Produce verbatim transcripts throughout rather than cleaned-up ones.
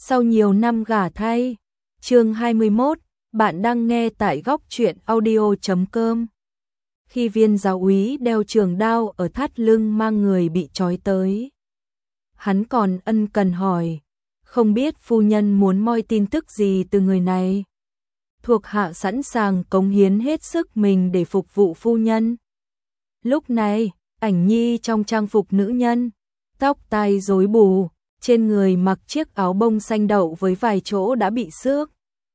Sau nhiều năm gả thay. Chương hai mươi mốt, bạn đang nghe tại góc truyện audio chấm com. Khi viên giáo úy đeo trường đao ở thắt lưng mang người bị trói tới, hắn còn ân cần hỏi, không biết phu nhân muốn moi tin tức gì từ người này. Thuộc hạ sẵn sàng cống hiến hết sức mình để phục vụ phu nhân. Lúc này, Ảnh Nhi trong trang phục nữ nhân, tóc tai rối bù, trên người mặc chiếc áo bông xanh đậu với vài chỗ đã bị xước,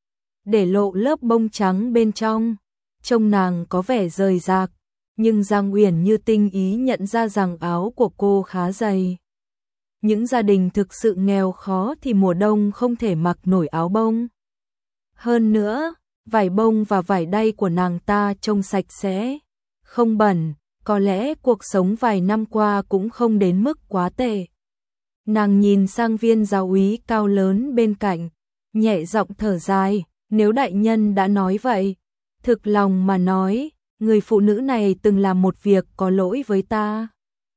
để lộ lớp bông trắng bên trong. Trông nàng có vẻ rời rạc, nhưng Giang Uyển như tinh ý nhận ra rằng áo của cô khá dày. Những gia đình thực sự nghèo khó thì mùa đông không thể mặc nổi áo bông. Hơn nữa, vải bông và vải đay của nàng ta trông sạch sẽ, không bẩn, có lẽ cuộc sống vài năm qua cũng không đến mức quá tệ. Nàng nhìn sang viên giáo úy cao lớn bên cạnh, nhẹ giọng thở dài, nếu đại nhân đã nói vậy, thực lòng mà nói, người phụ nữ này từng làm một việc có lỗi với ta.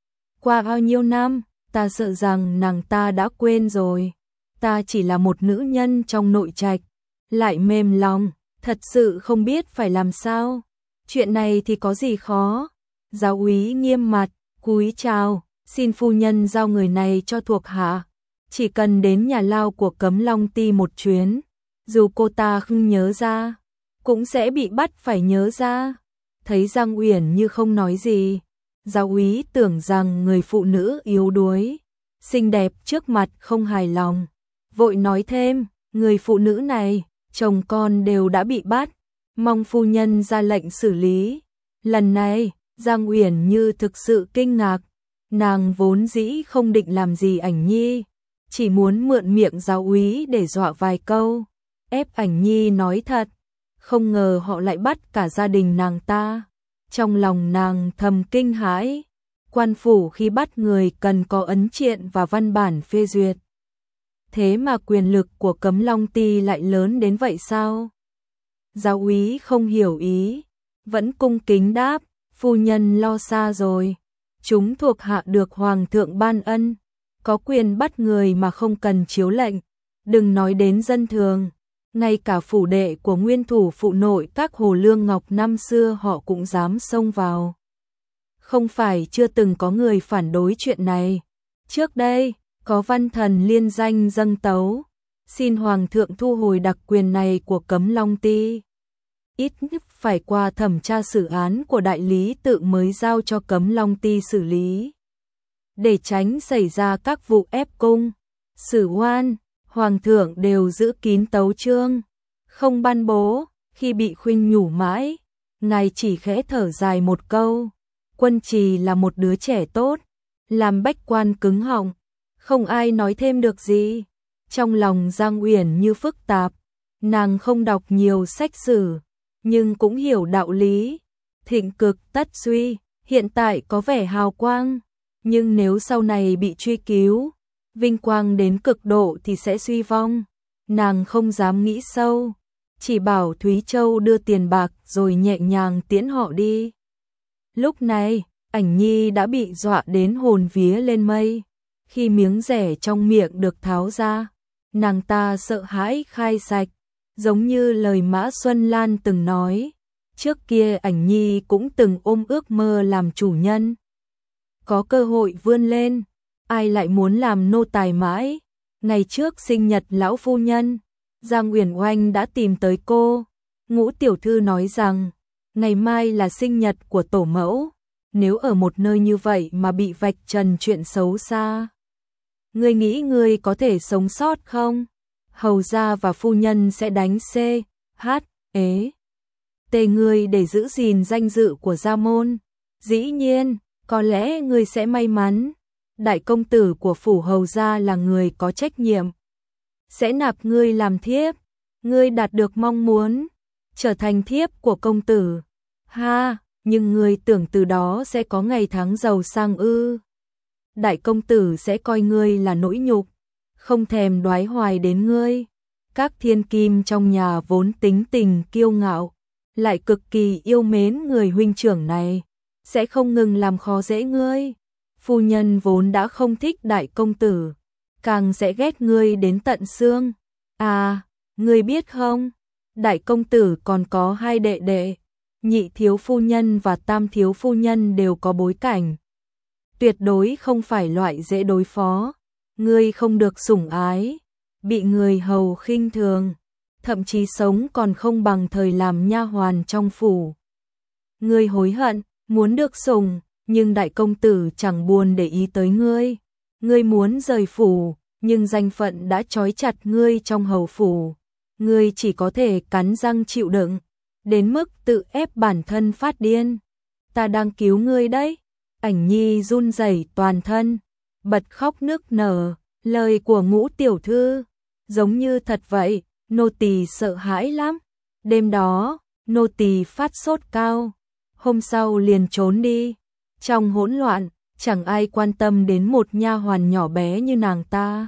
Qua bao nhiêu năm, ta sợ rằng nàng ta đã quên rồi. Ta chỉ là một nữ nhân trong nội trạch, lại mềm lòng, thật sự không biết phải làm sao. Chuyện này thì có gì khó. Giáo úy nghiêm mặt, cúi chào, xin phu nhân giao người này cho thuộc hạ. Chỉ cần đến nhà lao của Cấm Long Ti một chuyến, dù cô ta không nhớ ra, cũng sẽ bị bắt phải nhớ ra. Thấy Giang Uyển như không nói gì, giáo úy tưởng rằng người phụ nữ yếu đuối, xinh đẹp trước mặt không hài lòng, vội nói thêm, người phụ nữ này, chồng con đều đã bị bắt, mong phu nhân ra lệnh xử lý. Lần này, Giang Uyển như thực sự kinh ngạc, nàng vốn dĩ không định làm gì Ảnh Nhi, chỉ muốn mượn miệng giáo úy để dọa vài câu, ép Ảnh Nhi nói thật, không ngờ họ lại bắt cả gia đình nàng ta. Trong lòng nàng thầm kinh hãi, quan phủ khi bắt người cần có ấn triện và văn bản phê duyệt. Thế mà quyền lực của Cấm Long Ti lại lớn đến vậy sao? Giáo úy không hiểu ý, vẫn cung kính đáp, phu nhân lo xa rồi. Chúng thuộc hạ được hoàng thượng ban ân, có quyền bắt người mà không cần chiếu lệnh, đừng nói đến dân thường. Ngay cả phủ đệ của nguyên thủ phụ nội các Hồ Lương Ngọc năm xưa họ cũng dám xông vào. Không phải chưa từng có người phản đối chuyện này. Trước đây, có văn thần liên danh dâng tấu, xin Hoàng thượng thu hồi đặc quyền này của Cấm Long Ti. Ít nhất phải qua thẩm tra xử án của đại lý tự mới giao cho Cấm Long Ti xử lý. Để tránh xảy ra các vụ ép cung, xử oan, Hoàng thượng đều giữ kín tấu chương, không ban bố. Khi bị khuyên nhủ mãi, ngài chỉ khẽ thở dài một câu, Quân Trì là một đứa trẻ tốt, làm bách quan cứng họng, không ai nói thêm được gì. Trong lòng Giang Uyển như phức tạp, nàng không đọc nhiều sách sử, nhưng cũng hiểu đạo lý, thịnh cực tất suy, hiện tại có vẻ hào quang, nhưng nếu sau này bị truy cứu, vinh quang đến cực độ thì sẽ suy vong. Nàng không dám nghĩ sâu, chỉ bảo Thúy Châu đưa tiền bạc rồi nhẹ nhàng tiễn họ đi. Lúc này, Ảnh Nhi đã bị dọa đến hồn vía lên mây. Khi miếng rẻ trong miệng được tháo ra, nàng ta sợ hãi khai sạch, giống như lời Mã Xuân Lan từng nói. Trước kia Ảnh Nhi cũng từng ôm ước mơ làm chủ nhân. Có cơ hội vươn lên, ai lại muốn làm nô tài mãi. Ngày trước sinh nhật lão phu nhân, Giang Uyển Oanh đã tìm tới cô. Ngũ tiểu thư nói rằng, ngày mai là sinh nhật của tổ mẫu, nếu ở một nơi như vậy mà bị vạch trần chuyện xấu xa, ngươi nghĩ ngươi có thể sống sót không? Hầu gia và phu nhân sẽ đánh C, H, ế, tê ngươi để giữ gìn danh dự của gia môn. Dĩ nhiên, có lẽ ngươi sẽ may mắn. Đại công tử của phủ hầu gia là người có trách nhiệm, sẽ nạp ngươi làm thiếp, ngươi đạt được mong muốn, trở thành thiếp của công tử. Ha, nhưng ngươi tưởng từ đó sẽ có ngày tháng giàu sang ư? Đại công tử sẽ coi ngươi là nỗi nhục, không thèm đoái hoài đến ngươi. Các thiên kim trong nhà vốn tính tình kiêu ngạo, lại cực kỳ yêu mến người huynh trưởng này, sẽ không ngừng làm khó dễ ngươi. Phu nhân vốn đã không thích đại công tử, càng sẽ ghét ngươi đến tận xương. À, ngươi biết không, đại công tử còn có hai đệ đệ, nhị thiếu phu nhân và tam thiếu phu nhân đều có bối cảnh. Tuyệt đối không phải loại dễ đối phó, ngươi không được sủng ái, bị người hầu khinh thường, thậm chí sống còn không bằng thời làm nha hoàn trong phủ. Ngươi hối hận, muốn được sủng, nhưng đại công tử chẳng buồn để ý tới ngươi. Ngươi muốn rời phủ, nhưng danh phận đã trói chặt ngươi trong hầu phủ. Ngươi chỉ có thể cắn răng chịu đựng, đến mức tự ép bản thân phát điên. Ta đang cứu ngươi đấy. Ảnh Nhi run rẩy toàn thân, bật khóc nức nở, lời của Ngũ tiểu thư giống như thật vậy, nô tỳ sợ hãi lắm. Đêm đó, nô tỳ phát sốt cao, hôm sau liền trốn đi. Trong hỗn loạn, chẳng ai quan tâm đến một nha hoàn nhỏ bé như nàng ta.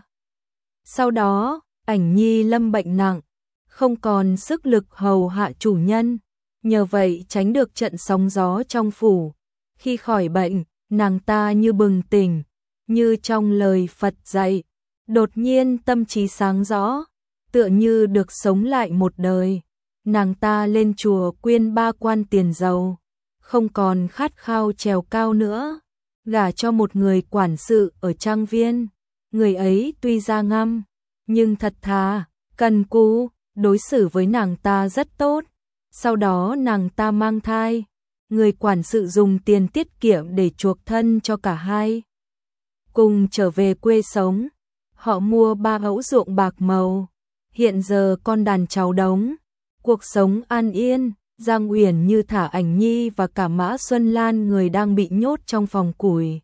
Sau đó, Ảnh Nhi lâm bệnh nặng, không còn sức lực hầu hạ chủ nhân, nhờ vậy tránh được trận sóng gió trong phủ. Khi khỏi bệnh, nàng ta như bừng tỉnh, như trong lời Phật dạy, đột nhiên tâm trí sáng rõ, tựa như được sống lại một đời. Nàng ta lên chùa quyên ba quan tiền giàu, không còn khát khao trèo cao nữa, gả cho một người quản sự ở trang viên. Người ấy tuy da ngăm, nhưng thật thà, cần cù, đối xử với nàng ta rất tốt. Sau đó nàng ta mang thai, người quản sự dùng tiền tiết kiệm để chuộc thân cho cả hai. Cùng trở về quê sống, họ mua ba mẫu ruộng bạc màu, hiện giờ con đàn cháu đống, cuộc sống an yên. Giang Uyển Như thả Ảnh Nhi và cả Mã Xuân Lan người đang bị nhốt trong phòng củi.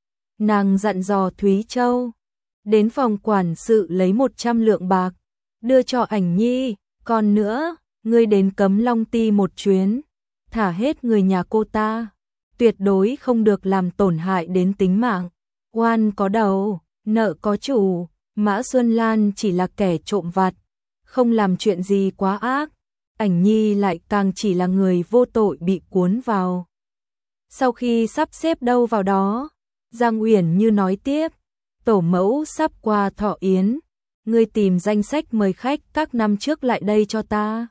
Nàng dặn dò Thúy Châu, đến phòng quản sự lấy một trăm lượng bạc, đưa cho Ảnh Nhi, còn nữa, ngươi đến Cấm Long Ti một chuyến, thả hết người nhà cô ta, tuyệt đối không được làm tổn hại đến tính mạng. Oan có đầu, nợ có chủ, Mã Xuân Lan chỉ là kẻ trộm vặt, không làm chuyện gì quá ác. Ảnh Nhi lại càng chỉ là người vô tội bị cuốn vào. Sau khi sắp xếp đâu vào đó, Giang Uyển Như nói tiếp, tổ mẫu sắp qua thọ yến, ngươi tìm danh sách mời khách các năm trước lại đây cho ta.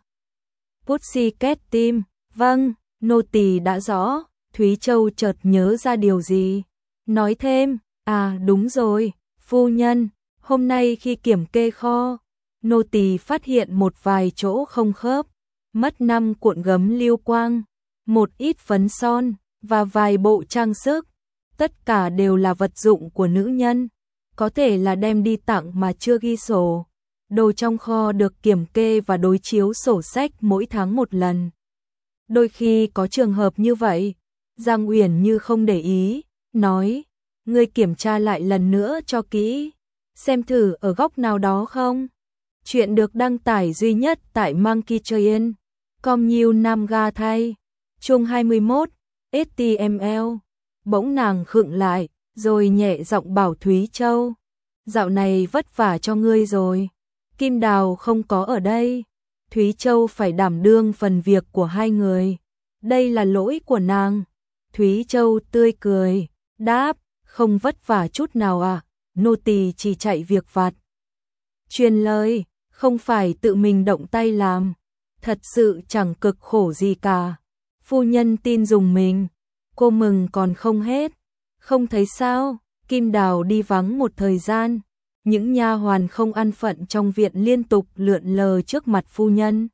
Pussycat Team, vâng, nô tỳ đã rõ. Thúy Châu chợt nhớ ra điều gì, nói thêm, à đúng rồi, phu nhân, hôm nay khi kiểm kê kho, nô tỳ phát hiện một vài chỗ không khớp, mất năm cuộn gấm lưu quang, một ít phấn son và vài bộ trang sức, tất cả đều là vật dụng của nữ nhân, có thể là đem đi tặng mà chưa ghi sổ. Đồ trong kho được kiểm kê và đối chiếu sổ sách mỗi tháng một lần. Đôi khi có trường hợp như vậy, Giang Uyển Như không để ý, nói, ngươi kiểm tra lại lần nữa cho kỹ, xem thử ở góc nào đó không. Chuyện được đăng tải duy nhất tại Monkey Train, com New Nam Ga thay, chương hai mươi mốt, hát tê em lờ. Bỗng nàng khựng lại, rồi nhẹ giọng bảo Thúy Châu, dạo này vất vả cho ngươi rồi, Kim Đào không có ở đây, Thúy Châu phải đảm đương phần việc của hai người, đây là lỗi của nàng. Thúy Châu tươi cười, đáp, không vất vả chút nào à, nô tỳ chỉ chạy việc vặt. Truyền lời, không phải tự mình động tay làm, thật sự chẳng cực khổ gì cả. Phu nhân tin dùng mình, cô mừng còn không hết. Không thấy sao, Kim Đào đi vắng một thời gian, những nha hoàn không ăn phận trong viện liên tục lượn lờ trước mặt phu nhân.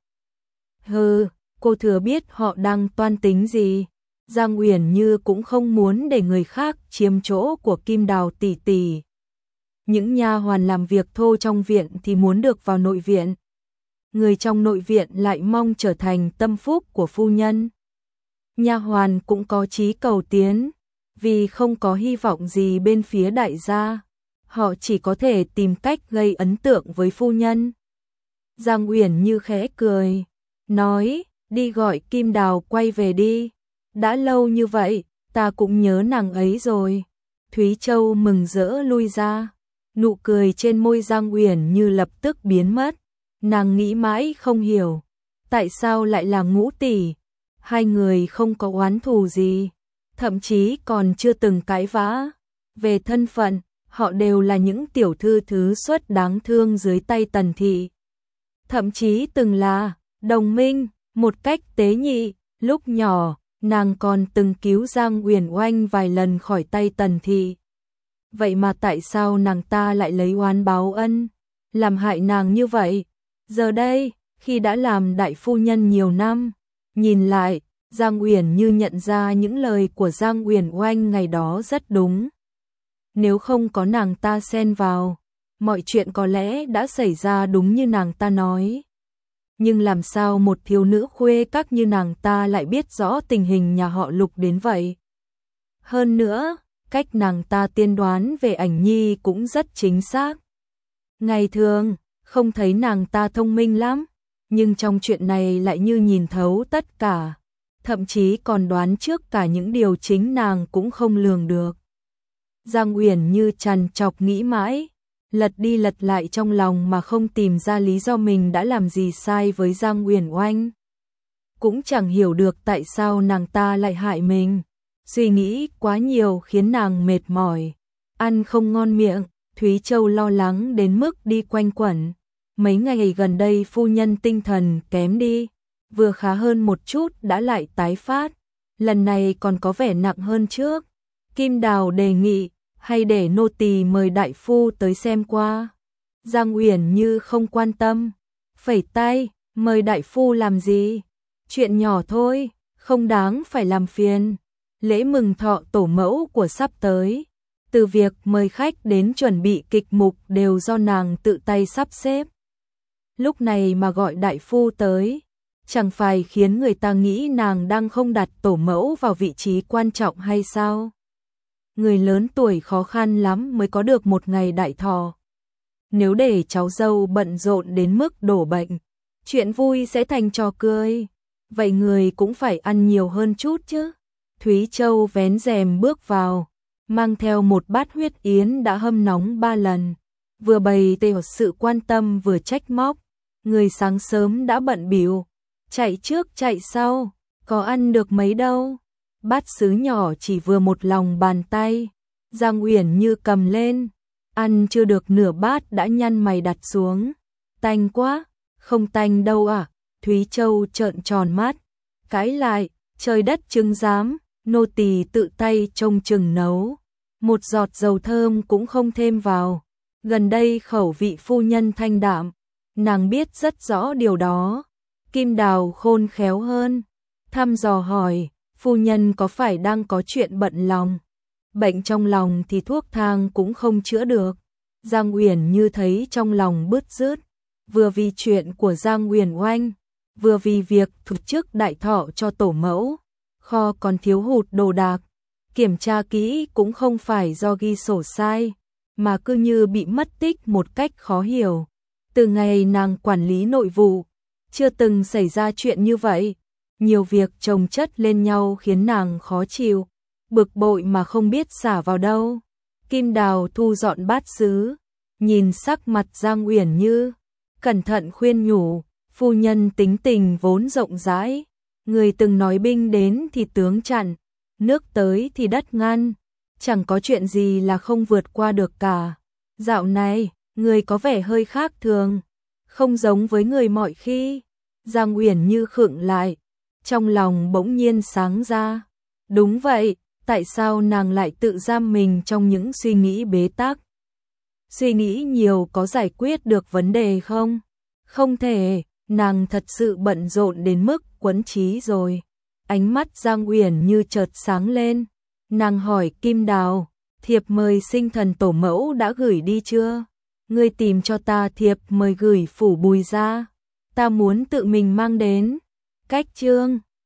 Hừ, cô thừa biết họ đang toan tính gì. Giang Uyển Như cũng không muốn để người khác chiếm chỗ của Kim Đào tỷ tỷ. Những nha hoàn làm việc thô trong viện thì muốn được vào nội viện. Người trong nội viện lại mong trở thành tâm phúc của phu nhân. Nha hoàn cũng có chí cầu tiến, vì không có hy vọng gì bên phía đại gia, họ chỉ có thể tìm cách gây ấn tượng với phu nhân. Giang Uyển Như khẽ cười, nói, đi gọi Kim Đào quay về đi. Đã lâu như vậy, ta cũng nhớ nàng ấy rồi. Thúy Châu mừng rỡ lui ra, nụ cười trên môi Giang Uyển Như lập tức biến mất. Nàng nghĩ mãi không hiểu, tại sao lại là Ngũ tỷ? Hai người không có oán thù gì, thậm chí còn chưa từng cãi vã. Về thân phận, họ đều là những tiểu thư thứ xuất đáng thương dưới tay Tần thị. Thậm chí từng là đồng minh, một cách tế nhị, lúc nhỏ, nàng còn từng cứu Giang Uyển Oanh vài lần khỏi tay Tần thị. Vậy mà tại sao nàng ta lại lấy oán báo ân, làm hại nàng như vậy? Giờ đây, khi đã làm đại phu nhân nhiều năm, nhìn lại, Giang Uyển Như nhận ra những lời của Giang Uyển Oanh ngày đó rất đúng. Nếu không có nàng ta xen vào, mọi chuyện có lẽ đã xảy ra đúng như nàng ta nói. Nhưng làm sao một thiếu nữ khuê các như nàng ta lại biết rõ tình hình nhà họ Lục đến vậy? Hơn nữa, cách nàng ta tiên đoán về Ảnh Nhi cũng rất chính xác. Ngày thường, không thấy nàng ta thông minh lắm, nhưng trong chuyện này lại như nhìn thấu tất cả, thậm chí còn đoán trước cả những điều chính nàng cũng không lường được. Giang Uyển Như trằn trọc nghĩ mãi, lật đi lật lại trong lòng mà không tìm ra lý do mình đã làm gì sai với Giang Uyển Oanh. Cũng chẳng hiểu được tại sao nàng ta lại hại mình. Suy nghĩ quá nhiều khiến nàng mệt mỏi, ăn không ngon miệng. Thúy Châu lo lắng đến mức đi quanh quẩn. Mấy ngày gần đây phu nhân tinh thần kém đi, vừa khá hơn một chút đã lại tái phát, lần này còn có vẻ nặng hơn trước. Kim Đào đề nghị, hay để nô tỳ mời đại phu tới xem qua. Giang Uyển Như không quan tâm, phẩy tay, mời đại phu làm gì? Chuyện nhỏ thôi, không đáng phải làm phiền. Lễ mừng thọ tổ mẫu của sắp tới, từ việc mời khách đến chuẩn bị kịch mục đều do nàng tự tay sắp xếp. Lúc này mà gọi đại phu tới, chẳng phải khiến người ta nghĩ nàng đang không đặt tổ mẫu vào vị trí quan trọng hay sao? Người lớn tuổi khó khăn lắm mới có được một ngày đại thọ. Nếu để cháu dâu bận rộn đến mức đổ bệnh, chuyện vui sẽ thành trò cười. Vậy người cũng phải ăn nhiều hơn chút chứ. Thúy Châu vén rèm bước vào, mang theo một bát huyết yến đã hâm nóng ba lần, vừa bày tỏ sự quan tâm vừa trách móc. Người sáng sớm đã bận bịu, chạy trước chạy sau, có ăn được mấy đâu. Bát sứ nhỏ chỉ vừa một lòng bàn tay, Giang Uyển Như cầm lên, ăn chưa được nửa bát đã nhăn mày đặt xuống. Tanh quá, không tanh đâu à? Thúy Châu trợn tròn mắt, cãi lại, trời đất chứng giám, nô tỳ tự tay trông chừng nấu, một giọt dầu thơm cũng không thêm vào. Gần đây khẩu vị phu nhân thanh đạm, nàng biết rất rõ điều đó. Kim Đào khôn khéo hơn, thăm dò hỏi, phu nhân có phải đang có chuyện bận lòng? Bệnh trong lòng thì thuốc thang cũng không chữa được. Giang Uyển Như thấy trong lòng bứt rứt, vừa vì chuyện của Giang Uyển Oanh, vừa vì việc thực chức đại thọ cho tổ mẫu, kho còn thiếu hụt đồ đạc, kiểm tra kỹ cũng không phải do ghi sổ sai, mà cứ như bị mất tích một cách khó hiểu. Từ ngày nàng quản lý nội vụ, chưa từng xảy ra chuyện như vậy. Nhiều việc chồng chất lên nhau khiến nàng khó chịu, bực bội mà không biết xả vào đâu. Kim Đào thu dọn bát sứ, nhìn sắc mặt Giang Uyển Như, cẩn thận khuyên nhủ, phu nhân tính tình vốn rộng rãi, người từng nói binh đến thì tướng chặn, nước tới thì đất ngăn, chẳng có chuyện gì là không vượt qua được cả. Dạo này, người có vẻ hơi khác thường, không giống với người mọi khi. Giang Uyển Như khựng lại, trong lòng bỗng nhiên sáng ra. Đúng vậy, tại sao nàng lại tự giam mình trong những suy nghĩ bế tắc? Suy nghĩ nhiều có giải quyết được vấn đề không? Không thể, nàng thật sự bận rộn đến mức quẫn trí rồi. Ánh mắt Giang Uyển Như chợt sáng lên, nàng hỏi Kim Đào, thiệp mời sinh thần tổ mẫu đã gửi đi chưa? Ngươi tìm cho ta thiệp mời gửi phủ Bùi ra, ta muốn tự mình mang đến. Cách chương